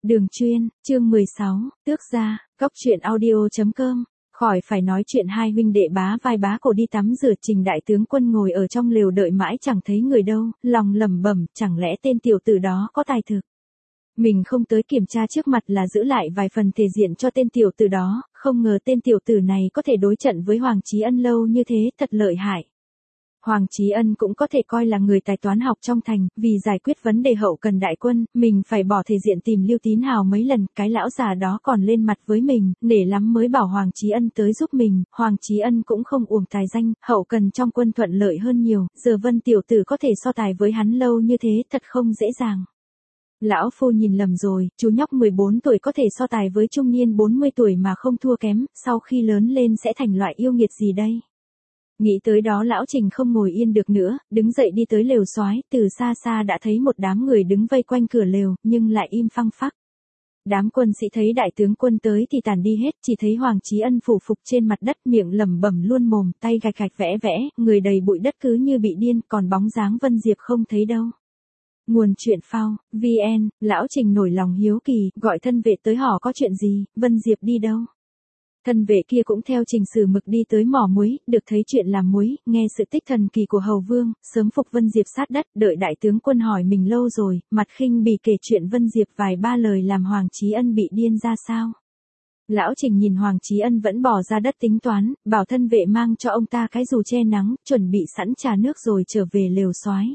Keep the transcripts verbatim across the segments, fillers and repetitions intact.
Đường Chuyên, chương mười sáu, Tước gia, Cóc truyện audio chấm com. Khỏi phải nói chuyện hai huynh đệ bá vai bá cổ đi tắm rửa, Trình đại tướng quân ngồi ở trong lều đợi mãi chẳng thấy người đâu, lòng lẩm bẩm, chẳng lẽ tên tiểu tử đó có tài thực. Mình không tới kiểm tra trước mặt là giữ lại vài phần thể diện cho tên tiểu tử đó, không ngờ tên tiểu tử này có thể đối trận với Hoàng Chí Ân lâu như thế, thật lợi hại. Hoàng Chí Ân cũng có thể coi là người tài toán học trong thành, vì giải quyết vấn đề hậu cần đại quân, mình phải bỏ thể diện tìm Lưu Tín Hào mấy lần, cái lão già đó còn lên mặt với mình, nể lắm mới bảo Hoàng Chí Ân tới giúp mình, Hoàng Chí Ân cũng không uổng tài danh, hậu cần trong quân thuận lợi hơn nhiều, giờ Vân tiểu tử có thể so tài với hắn lâu như thế, thật không dễ dàng. Lão phu nhìn lầm rồi, chú nhóc mười bốn tuổi có thể so tài với trung niên bốn mươi tuổi mà không thua kém, sau khi lớn lên sẽ thành loại yêu nghiệt gì đây? Nghĩ tới đó lão Trình không ngồi yên được nữa, đứng dậy đi tới lều soái, từ xa xa đã thấy một đám người đứng vây quanh cửa lều, nhưng lại im phăng phắc. Đám quân sĩ thấy đại tướng quân tới thì tản đi hết, chỉ thấy Hoàng Chí Ân phủ phục trên mặt đất, miệng lẩm bẩm luôn mồm, tay gạch gạch vẽ vẽ, người đầy bụi đất cứ như bị điên, còn bóng dáng Vân Diệp không thấy đâu. Nguồn truyện phao, vn, lão Trình nổi lòng hiếu kỳ, gọi thân vệ tới hỏi có chuyện gì, Vân Diệp đi đâu. Thân vệ kia cũng theo Trình Sử Mực đi tới mỏ muối, được thấy chuyện làm muối, nghe sự tích thần kỳ của Hầu Vương, sớm phục Vân Diệp sát đất, đợi đại tướng quân hỏi mình lâu rồi, mặt khinh bỉ kể chuyện Vân Diệp vài ba lời làm Hoàng Chí Ân bị điên ra sao. Lão Trình nhìn Hoàng Chí Ân vẫn bỏ ra đất tính toán, bảo thân vệ mang cho ông ta cái dù che nắng, chuẩn bị sẵn trà nước rồi trở về lều soái.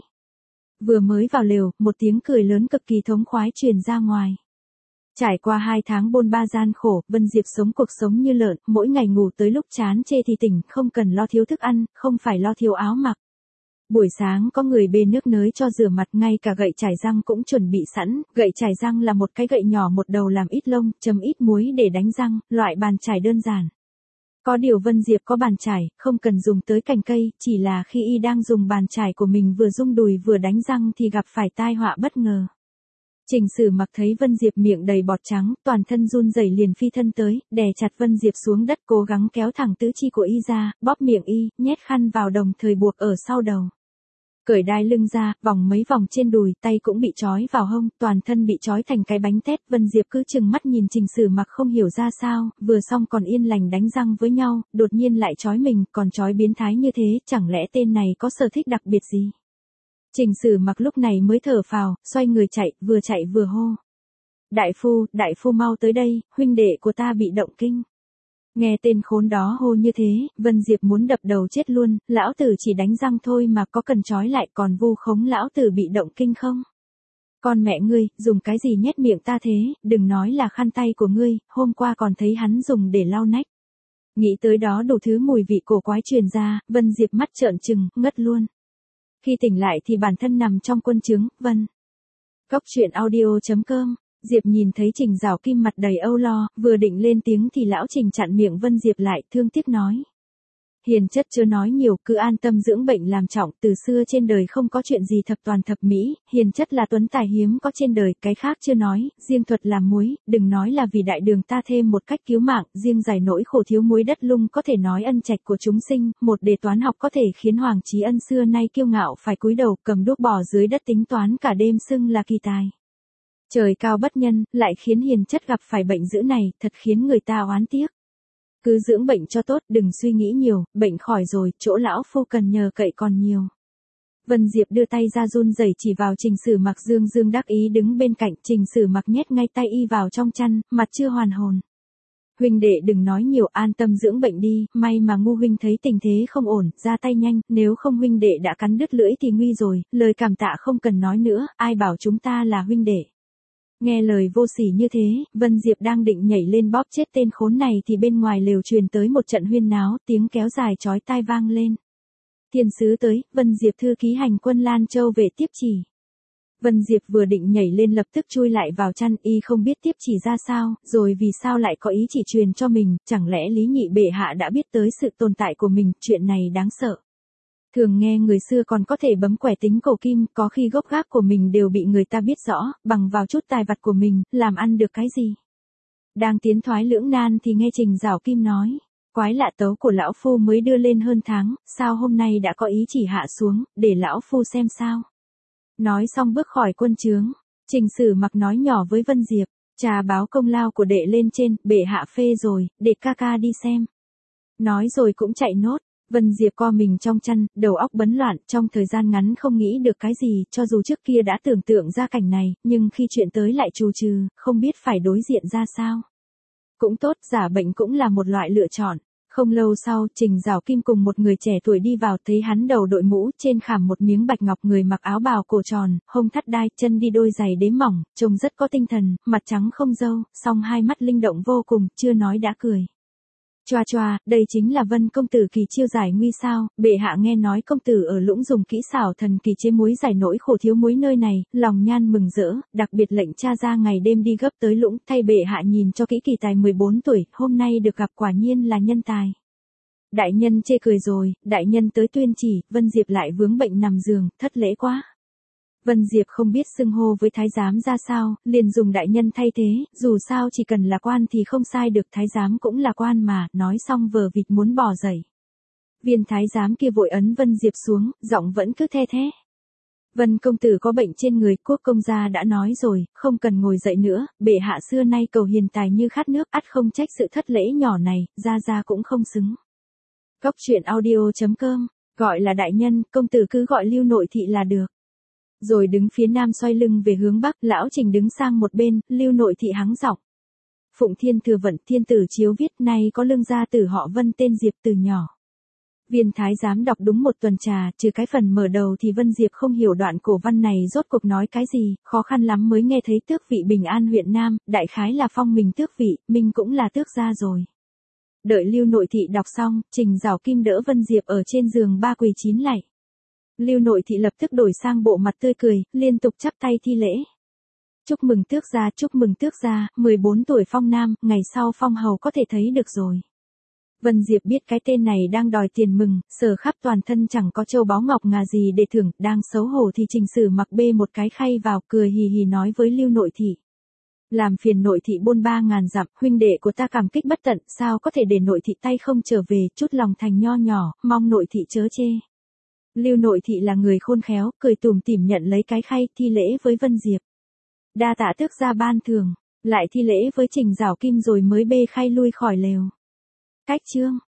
Vừa mới vào lều, một tiếng cười lớn cực kỳ thống khoái truyền ra ngoài. Trải qua hai tháng bôn ba gian khổ, Vân Diệp sống cuộc sống như lợn, mỗi ngày ngủ tới lúc chán chê thì tỉnh, không cần lo thiếu thức ăn, không phải lo thiếu áo mặc. Buổi sáng có người bê nước nới cho rửa mặt, ngay cả gậy chải răng cũng chuẩn bị sẵn, gậy chải răng là một cái gậy nhỏ một đầu làm ít lông, chấm ít muối để đánh răng, loại bàn chải đơn giản. Có điều Vân Diệp có bàn chải, không cần dùng tới cành cây, chỉ là khi y đang dùng bàn chải của mình vừa rung đùi vừa đánh răng thì gặp phải tai họa bất ngờ. Trình Sử Mặc thấy Vân Diệp miệng đầy bọt trắng, toàn thân run rẩy liền phi thân tới, đè chặt Vân Diệp xuống đất, cố gắng kéo thẳng tứ chi của y ra, bóp miệng y, nhét khăn vào đồng thời buộc ở sau đầu. Cởi đai lưng ra, vòng mấy vòng trên đùi, tay cũng bị trói vào hông, toàn thân bị trói thành cái bánh tét. Vân Diệp cứ chừng mắt nhìn Trình Sử Mặc không hiểu ra sao, vừa xong còn yên lành đánh răng với nhau, đột nhiên lại trói mình, còn trói biến thái như thế, chẳng lẽ tên này có sở thích đặc biệt gì? Trình Sử Mặc lúc này mới thở phào, xoay người chạy, vừa chạy vừa hô. Đại phu, đại phu mau tới đây, huynh đệ của ta bị động kinh. Nghe tên khốn đó hô như thế, Vân Diệp muốn đập đầu chết luôn, lão tử chỉ đánh răng thôi mà có cần trói lại còn vu khống lão tử bị động kinh không? Con mẹ ngươi, dùng cái gì nhét miệng ta thế, đừng nói là khăn tay của ngươi, hôm qua còn thấy hắn dùng để lau nách. Nghĩ tới đó đủ thứ mùi vị cổ quái truyền ra, Vân Diệp mắt trợn trừng, ngất luôn. Khi tỉnh lại thì bản thân nằm trong quân trướng, Vân. Cóc truyện audio chấm com. Diệp nhìn thấy Trình Giảo Kim mặt đầy âu lo, vừa định lên tiếng thì lão Trình chặn miệng Vân Diệp lại, thương tiếc nói. Hiền chất chớ nói nhiều, cứ an tâm dưỡng bệnh làm trọng, từ xưa trên đời không có chuyện gì thập toàn thập mỹ, hiền chất là tuấn tài hiếm có trên đời, cái khác chưa nói, riêng thuật làm muối, đừng nói là vì đại đường ta thêm một cách cứu mạng, riêng giải nỗi khổ thiếu muối đất lung có thể nói ân trạch của chúng sinh, một đề toán học có thể khiến Hoàng Chí Ân xưa nay kiêu ngạo phải cúi đầu, cầm đuốc bỏ dưới đất tính toán cả đêm xưng là kỳ tài. Trời cao bất nhân, lại khiến hiền chất gặp phải bệnh dữ này, thật khiến người ta oán tiếc. Cứ dưỡng bệnh cho tốt, đừng suy nghĩ nhiều, bệnh khỏi rồi, chỗ lão phu cần nhờ cậy còn nhiều. Vân Diệp đưa tay ra run rẩy chỉ vào Trình Sử Mặc, dương dương đắc ý đứng bên cạnh, Trình Sử Mặc nhét ngay tay y vào trong chăn, mặt chưa hoàn hồn. Huynh đệ đừng nói nhiều, an tâm dưỡng bệnh đi, may mà ngu huynh thấy tình thế không ổn, ra tay nhanh, nếu không huynh đệ đã cắn đứt lưỡi thì nguy rồi, lời cảm tạ không cần nói nữa, ai bảo chúng ta là huynh đệ. Nghe lời vô sỉ như thế, Vân Diệp đang định nhảy lên bóp chết tên khốn này thì bên ngoài lều truyền tới một trận huyên náo, tiếng kéo dài chói tai vang lên. Thiên sứ tới, Vân Diệp thư ký hành quân Lan Châu về tiếp chỉ. Vân Diệp vừa định nhảy lên lập tức chui lại vào chăn, y không biết tiếp chỉ ra sao, rồi vì sao lại có ý chỉ truyền cho mình, chẳng lẽ Lý Nhị bệ hạ đã biết tới sự tồn tại của mình, chuyện này đáng sợ. Thường nghe người xưa còn có thể bấm quẻ tính cổ kim, có khi gốc gác của mình đều bị người ta biết rõ, bằng vào chút tài vặt của mình, làm ăn được cái gì. Đang tiến thoái lưỡng nan thì nghe Trình Giảo Kim nói, quái lạ tấu của lão phu mới đưa lên hơn tháng, sao hôm nay đã có ý chỉ hạ xuống, để lão phu xem sao. Nói xong bước khỏi quân trướng, Trình Sử Mặc nói nhỏ với Vân Diệp, Cha báo công lao của đệ lên trên, bệ hạ phê rồi, để ca ca đi xem. Nói rồi cũng chạy nốt. Vân Diệp co mình trong chăn, đầu óc bấn loạn, trong thời gian ngắn không nghĩ được cái gì, cho dù trước kia đã tưởng tượng ra cảnh này, nhưng khi chuyện tới lại trù trừ, không biết phải đối diện ra sao. Cũng tốt, giả bệnh cũng là một loại lựa chọn. Không lâu sau, Trình Giảo Kim cùng một người trẻ tuổi đi vào, thấy hắn đầu đội mũ, trên khảm một miếng bạch ngọc, người mặc áo bào cổ tròn, hông thắt đai, chân đi đôi giày đế mỏng, trông rất có tinh thần, mặt trắng không râu, song hai mắt linh động vô cùng, chưa nói đã cười. Choa choa, đây chính là Vân công tử kỳ chiêu giải nguy sao, bệ hạ nghe nói công tử ở Lũng dùng kỹ xảo thần kỳ chế muối giải nỗi khổ thiếu muối nơi này, lòng nhan mừng rỡ, đặc biệt lệnh cha ra ngày đêm đi gấp tới Lũng, thay bệ hạ nhìn cho kỹ kỳ tài mười bốn tuổi, hôm nay được gặp quả nhiên là nhân tài. Đại nhân chê cười rồi, đại nhân tới tuyên chỉ, Vân Diệp lại vướng bệnh nằm giường, thất lễ quá. Vân Diệp không biết xưng hô với thái giám ra sao, liền dùng đại nhân thay thế, dù sao chỉ cần là quan thì không sai được, thái giám cũng là quan mà, nói xong vờ vịt muốn bò dậy. Viên thái giám kia vội ấn Vân Diệp xuống, giọng vẫn cứ the thế. Vân công tử có bệnh trên người, quốc công gia đã nói rồi, không cần ngồi dậy nữa, bệ hạ xưa nay cầu hiền tài như khát nước, ắt không trách sự thất lễ nhỏ này, ra ra cũng không xứng. Cóc truyện audio chấm com, gọi là đại nhân, công tử cứ gọi Lưu nội thị là được. Rồi đứng phía nam xoay lưng về hướng bắc, lão Trình đứng sang một bên, Lưu nội thị hắng giọng. Phụng Thiên thừa vận, thiên tử chiếu viết, nay có lương gia tử họ Vân tên Diệp từ nhỏ. Viên thái giám đọc đúng một tuần trà, trừ cái phần mở đầu thì Vân Diệp không hiểu đoạn cổ văn này rốt cuộc nói cái gì, khó khăn lắm mới nghe thấy tước vị Bình An huyện Nam, đại khái là phong mình tước vị, mình cũng là tước gia rồi. Đợi Lưu nội thị đọc xong, Trình Giảo Kim đỡ Vân Diệp ở trên giường ba quỳ chín lạy. Lưu nội thị lập tức đổi sang bộ mặt tươi cười, liên tục chắp tay thi lễ. Chúc mừng tước gia, chúc mừng tước gia, mười bốn tuổi phong nam, ngày sau phong hầu có thể thấy được rồi. Vân Diệp biết cái tên này đang đòi tiền mừng, sờ khắp toàn thân chẳng có châu báu ngọc ngà gì để thưởng, đang xấu hổ thì Trình Sử mặc bê một cái khay vào, cười hì hì nói với Lưu nội thị. Làm phiền nội thị bôn ba ngàn dặm, huynh đệ của ta cảm kích bất tận, sao có thể để nội thị tay không trở về, chút lòng thành nho nhỏ, mong nội thị chớ chê. Lưu nội thị là người khôn khéo, cười tủm tỉm nhận lấy cái khay, thi lễ với Vân Diệp. Đa tạ tước gia ban thường, lại thi lễ với Trình Giảo Kim rồi mới bê khay lui khỏi lều. Cách chương